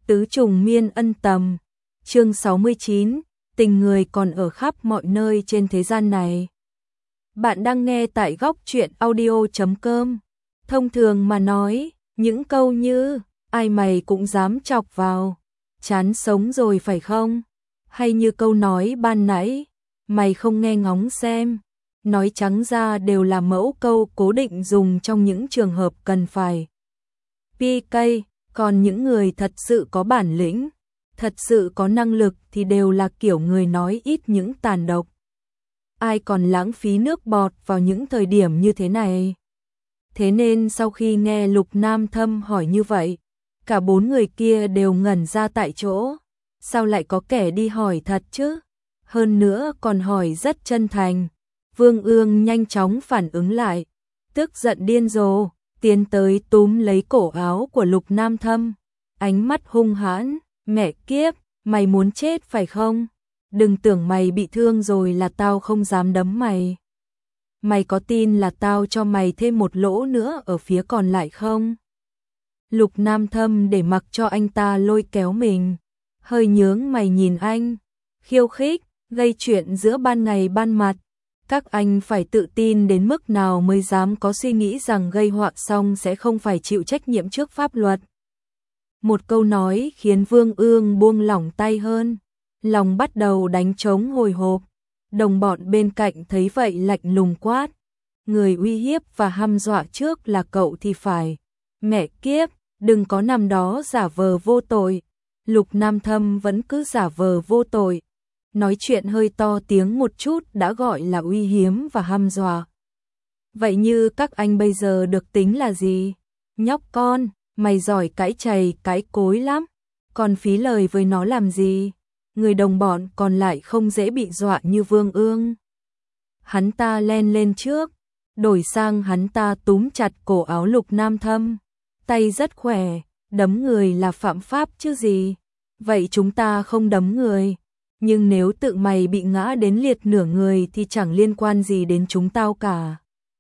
Tứ trùng miên ân tầm. Chương 69, tình người còn ở khắp mọi nơi trên thế gian này. Bạn đang nghe tại góc truyện audio.com. Thông thường mà nói, những câu như ai mày cũng dám chọc vào, chán sống rồi phải không? Hay như câu nói ban nãy, mày không nghe ngóng xem. Nói trắng ra đều là mẫu câu cố định dùng trong những trường hợp cần phải PK, còn những người thật sự có bản lĩnh, thật sự có năng lực thì đều là kiểu người nói ít những tàn độc. Ai còn lãng phí nước bọt vào những thời điểm như thế này? Thế nên sau khi nghe Lục Nam Thâm hỏi như vậy, cả bốn người kia đều ngẩn ra tại chỗ. Sao lại có kẻ đi hỏi thật chứ? Hơn nữa còn hỏi rất chân thành. Vương Ương nhanh chóng phản ứng lại, tức giận điên rồ, tiến tới túm lấy cổ áo của Lục Nam Thâm, ánh mắt hung hãn, mẹ kiếp, mày muốn chết phải không? Đừng tưởng mày bị thương rồi là tao không dám đấm mày. Mày có tin là tao cho mày thêm một lỗ nữa ở phía còn lại không? Lục Nam Thâm để mặc cho anh ta lôi kéo mình, hơi nhướng mày nhìn anh, khiêu khích, gây chuyện giữa ban ngày ban mặt. Các anh phải tự tin đến mức nào mới dám có suy nghĩ rằng gây họa xong sẽ không phải chịu trách nhiệm trước pháp luật. Một câu nói khiến Vương Ương buông lỏng tay hơn, lòng bắt đầu đánh trống hồi hộp. Đồng bọn bên cạnh thấy vậy lạnh lùng quát, người uy hiếp và hăm dọa trước là cậu thì phải. Mẹ kiếp, đừng có nằm đó giả vờ vô tội. Lục Nam Thâm vẫn cứ giả vờ vô tội. Nói chuyện hơi to tiếng một chút đã gọi là uy hiếp và hăm dọa. Vậy như các anh bây giờ được tính là gì? Nhóc con, mày giỏi cãi chày cãi cối lắm, còn phí lời với nó làm gì? Người đồng bọn còn lại không dễ bị dọa như Vương Ương. Hắn ta len lên trước, đổi sang hắn ta túm chặt cổ áo Lục Nam Thâm. Tay rất khỏe, đấm người là phạm pháp chứ gì. Vậy chúng ta không đấm người. Nhưng nếu tự mày bị ngã đến liệt nửa người thì chẳng liên quan gì đến chúng tao cả.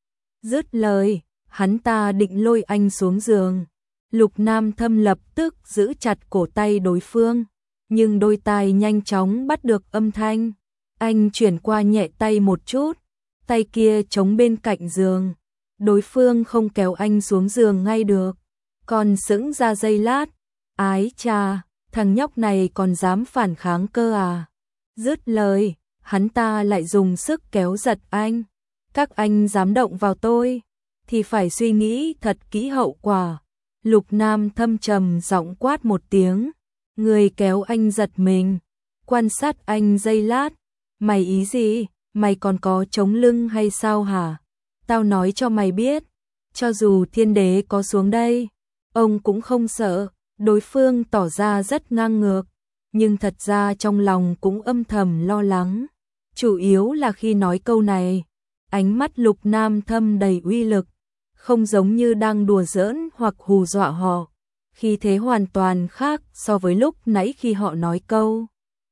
Dứt lời, hắn ta định lôi anh xuống giường. Lục Nam Thâm lập tức giữ chặt cổ tay đối phương, nhưng đôi tai nhanh chóng bắt được âm thanh. Anh chuyển qua nhẹ tay một chút, tay kia chống bên cạnh giường. Đối phương không kéo anh xuống giường ngay được, còn sững ra giây lát. Ái chà, thằng nhóc này còn dám phản kháng cơ à? Dứt lời, hắn ta lại dùng sức kéo giật anh. Các anh dám động vào tôi, thì phải suy nghĩ thật kỹ hậu quả. Lục Nam Thâm trầm giọng quát một tiếng. Người kéo anh giật mình, quan sát anh giây lát. Mày ý gì? Mày còn có chống lưng hay sao hả? Tao nói cho mày biết, cho dù thiên đế có xuống đây, ông cũng không sợ. Đối phương tỏ ra rất ngang ngược, nhưng thật ra trong lòng cũng âm thầm lo lắng. Chủ yếu là khi nói câu này, ánh mắt Lục Nam Thâm đầy uy lực, không giống như đang đùa giỡn hoặc hù dọa họ. Khi thế hoàn toàn khác so với lúc nãy khi họ nói câu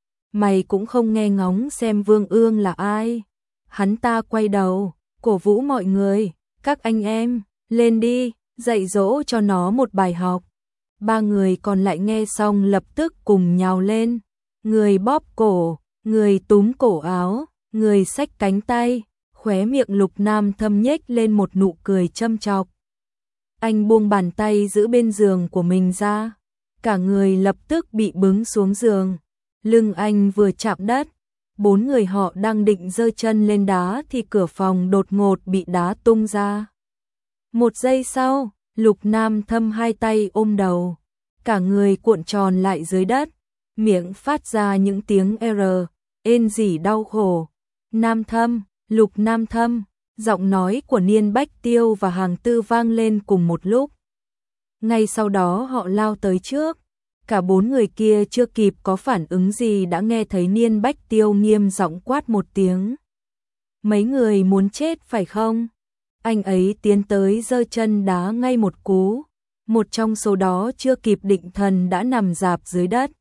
mày cũng không nghe ngóng xem Vương Ương là ai. Hắn ta quay đầu, cổ vũ mọi người, các anh em, lên đi, dạy dỗ cho nó một bài học. Ba người còn lại nghe xong lập tức cùng nhào lên, người bóp cổ, người túm cổ áo, người xách cánh tay, khóe miệng Lục Nam Thâm nhếch lên một nụ cười châm chọc. Anh buông bàn tay giữ bên giường của mình ra, cả người lập tức bị bứng xuống giường, lưng anh vừa chạm đất. Bốn người họ đang định giơ chân lên đá thì cửa phòng đột ngột bị đá tung ra. Một giây sau, Lục Nam Thâm hai tay ôm đầu, cả người cuộn tròn lại dưới đất, miệng phát ra những tiếng rên rỉ đau khổ. Nam Thâm, Lục Nam Thâm, giọng nói của Niên Bách Tiêu và Hàng Tư vang lên cùng một lúc. Ngay sau đó họ lao tới trước, cả bốn người kia chưa kịp có phản ứng gì đã nghe thấy Niên Bách Tiêu nghiêm giọng quát một tiếng. Mấy người muốn chết phải không? Anh ấy tiến tới giơ chân đá ngay một cú, một trong số đó chưa kịp định thần đã nằm rạp dưới đất.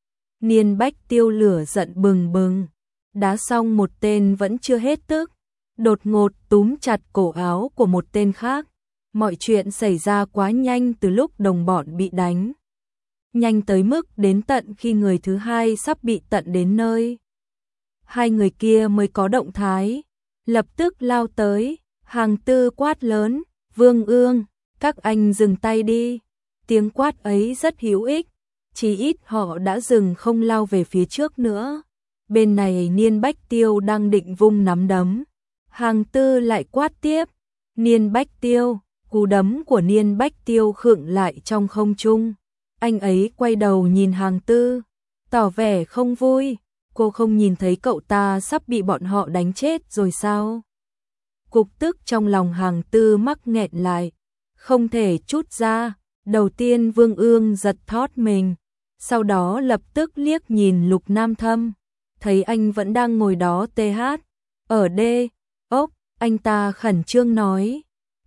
Niên Bách Tiêu lửa giận bừng bừng, đá xong một tên vẫn chưa hết tức, đột ngột túm chặt cổ áo của một tên khác. Mọi chuyện xảy ra quá nhanh từ lúc đồng bọn bị đánh. nhanh tới mức đến tận khi người thứ hai sắp bị tận đến nơi. Hai người kia mới có động thái, lập tức lao tới, Hàng Tư quát lớn, Vương Ương, các anh dừng tay đi. Tiếng quát ấy rất hữu ích, chỉ ít họ đã dừng không lao về phía trước nữa. Bên này Niên Bách Tiêu đang định vung nắm đấm, Hàng Tư lại quát tiếp, Niên Bách Tiêu, cú đấm của Niên Bách Tiêu khựng lại trong không trung. Anh ấy quay đầu nhìn Hàng Tư, tỏ vẻ không vui, cô không nhìn thấy cậu ta sắp bị bọn họ đánh chết rồi sao? Cục tức trong lòng Hàng Tư mắc nghẹn lại, không thể trút ra. Đầu tiên Vương Ương giật thót mình, sau đó lập tức liếc nhìn Lục Nam Thâm, thấy anh vẫn đang ngồi đó ở đê ốc, anh ta khẩn trương nói,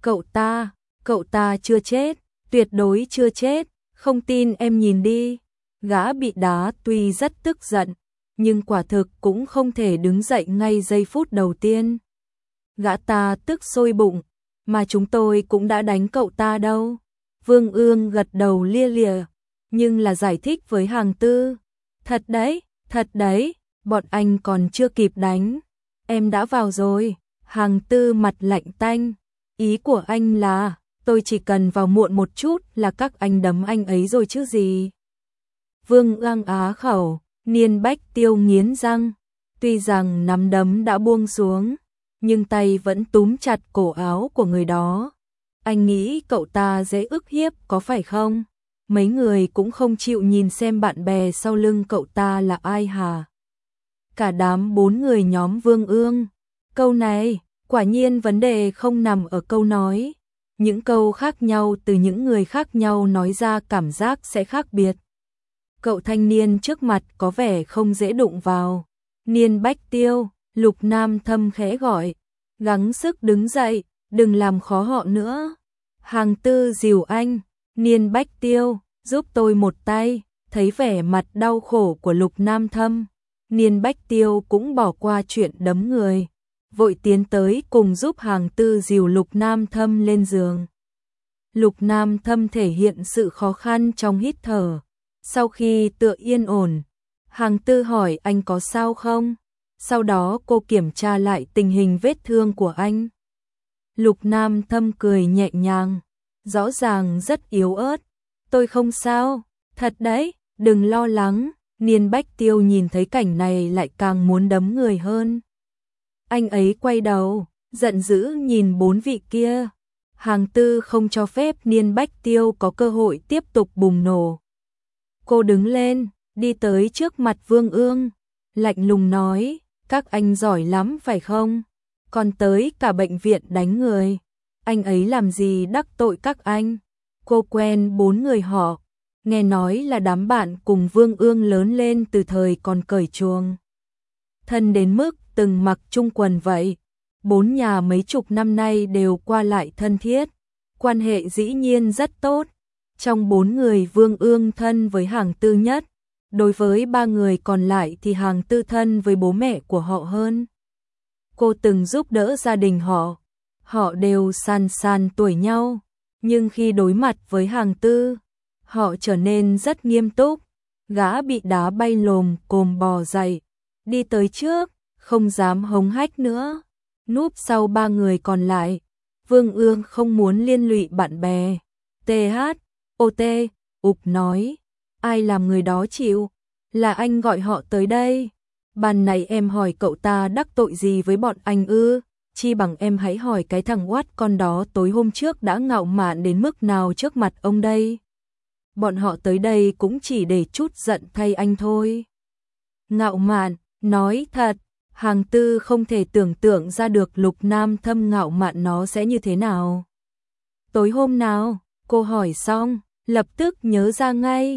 cậu ta chưa chết, tuyệt đối chưa chết, không tin em nhìn đi. Gã bị đá tuy rất tức giận, nhưng quả thực cũng không thể đứng dậy ngay giây phút đầu tiên. Gã ta tức sôi bụng, mà chúng tôi cũng đã đánh cậu ta đâu. Vương Ương gật đầu lia lịa, nhưng là giải thích với Hàng Tư. Thật đấy, bọn anh còn chưa kịp đánh. Em đã vào rồi. Hàng Tư mặt lạnh tanh. Ý của anh là, tôi chỉ cần vào muộn một chút là các anh đấm anh ấy rồi chứ gì. Vương Ương á khẩu, Niên Bách Tiêu nghiến răng. Tuy rằng nắm đấm đã buông xuống, nhưng tay vẫn túm chặt cổ áo của người đó. Anh nghĩ cậu ta dễ ức hiếp có phải không? Mấy người cũng không chịu nhìn xem bạn bè sau lưng cậu ta là ai hả? Cả đám 4 người nhóm Vương Ương. Câu này, quả nhiên vấn đề không nằm ở câu nói. Những câu khác nhau từ những người khác nhau nói ra cảm giác sẽ khác biệt. Cậu thanh niên trước mặt có vẻ không dễ đụng vào. Niên Bách Tiêu, Lục Nam Thâm khẽ gọi. Gắng sức đứng dậy, đừng làm khó họ nữa. Hàng Tư dìu anh, Niên Bách Tiêu, giúp tôi một tay. Thấy vẻ mặt đau khổ của Lục Nam Thâm, Niên Bách Tiêu cũng bỏ qua chuyện đấm người, vội tiến tới cùng giúp Hàng Tư dìu Lục Nam Thâm lên giường. Lục Nam Thâm thể hiện sự khó khăn trong hít thở. Sau khi tựa yên ổn, Hàng Tư hỏi anh có sao không? Sau đó cô kiểm tra lại tình hình vết thương của anh. Lục Nam Thâm cười nhẹ nhàng, rõ ràng rất yếu ớt. Tôi không sao, thật đấy, đừng lo lắng. Niên Bách Tiêu nhìn thấy cảnh này lại càng muốn đấm người hơn. Anh ấy quay đầu, giận dữ nhìn 4 vị kia. Hàng Tư không cho phép Niên Bách Tiêu có cơ hội tiếp tục bùng nổ. Cô đứng lên, đi tới trước mặt Vương Ương, lạnh lùng nói, các anh giỏi lắm phải không? Còn tới cả bệnh viện đánh người. Anh ấy làm gì đắc tội các anh? Cô quen 4 người họ, nghe nói là đám bạn cùng Vương Ương lớn lên từ thời còn cởi chuồng. Thân đến mức từng mặc chung quần vậy. 4 nhà mấy chục năm nay đều qua lại thân thiết, quan hệ dĩ nhiên rất tốt. Trong 4 người Vương Ương thân với Hàng Tư nhất, đối với 3 người còn lại thì Hàng Tư thân với bố mẹ của họ hơn. Cô từng giúp đỡ gia đình họ đều san tuổi nhau, nhưng khi đối mặt với Hàng Tư, họ trở nên rất nghiêm túc. Gã bị đá bay lồm cồm bò dậy, đi tới trước, không dám hống hách nữa, núp sau 3 người còn lại. Vương Ương không muốn liên lụy bạn bè. THOT, Ục nói, ai làm người đó chịu, là anh gọi họ tới đây. Ban này em hỏi cậu ta đắc tội gì với bọn anh ư? Chi bằng em hãy hỏi cái thằng oát con đó tối hôm trước đã ngạo mạn đến mức nào trước mặt ông đây. Bọn họ tới đây cũng chỉ để trút giận thay anh thôi. Ngạo mạn, nói thật, Hàng Tư không thể tưởng tượng ra được Lục Nam Thâm ngạo mạn nó sẽ như thế nào. Tối hôm nào, cô hỏi xong, lập tức nhớ ra ngay.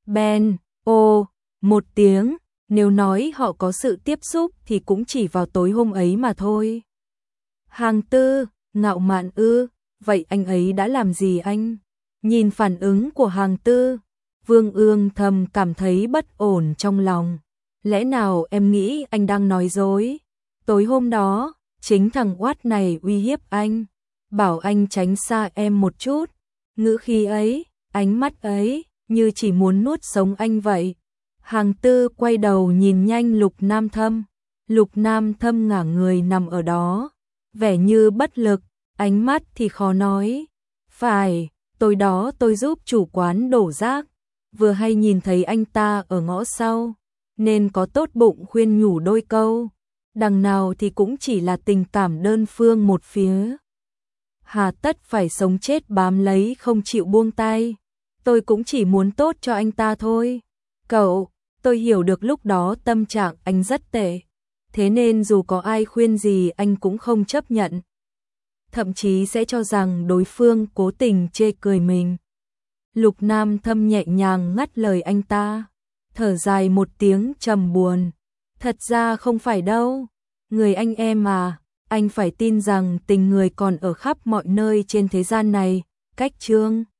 Một tiếng, nếu nói họ có sự tiếp xúc thì cũng chỉ vào tối hôm ấy mà thôi. Hàng Tư, ngạo mạn ư, vậy anh ấy đã làm gì anh? Nhìn phản ứng của Hàng Tư, Vương Ương thầm cảm thấy bất ổn trong lòng. Lẽ nào em nghĩ anh đang nói dối? Tối hôm đó, chính thằng oát này uy hiếp anh, bảo anh tránh xa em một chút. Ngữ khí ấy, ánh mắt ấy, như chỉ muốn nuốt sống anh vậy. Hàng Tư quay đầu nhìn nhanh Lục Nam Thâm. Lục Nam Thâm ngả người nằm ở đó, vẻ như bất lực, ánh mắt thì khó nói. Phải, tối đó tôi giúp chủ quán đổ rác, vừa hay nhìn thấy anh ta ở ngõ sau, nên có tốt bụng khuyên nhủ đôi câu. Đằng nào thì cũng chỉ là tình cảm đơn phương một phía. Hà tất phải sống chết bám lấy không chịu buông tay. Tôi cũng chỉ muốn tốt cho anh ta thôi. Cậu, tôi hiểu được lúc đó tâm trạng anh rất tệ. Thế nên dù có ai khuyên gì anh cũng không chấp nhận. Thậm chí sẽ cho rằng đối phương cố tình chê cười mình. Lục Nam Thâm nhẹ nhàng ngắt lời anh ta, thở dài một tiếng trầm buồn. Thật ra không phải đâu, người anh em mà, anh phải tin rằng tình người còn ở khắp mọi nơi trên thế gian này, cách Trương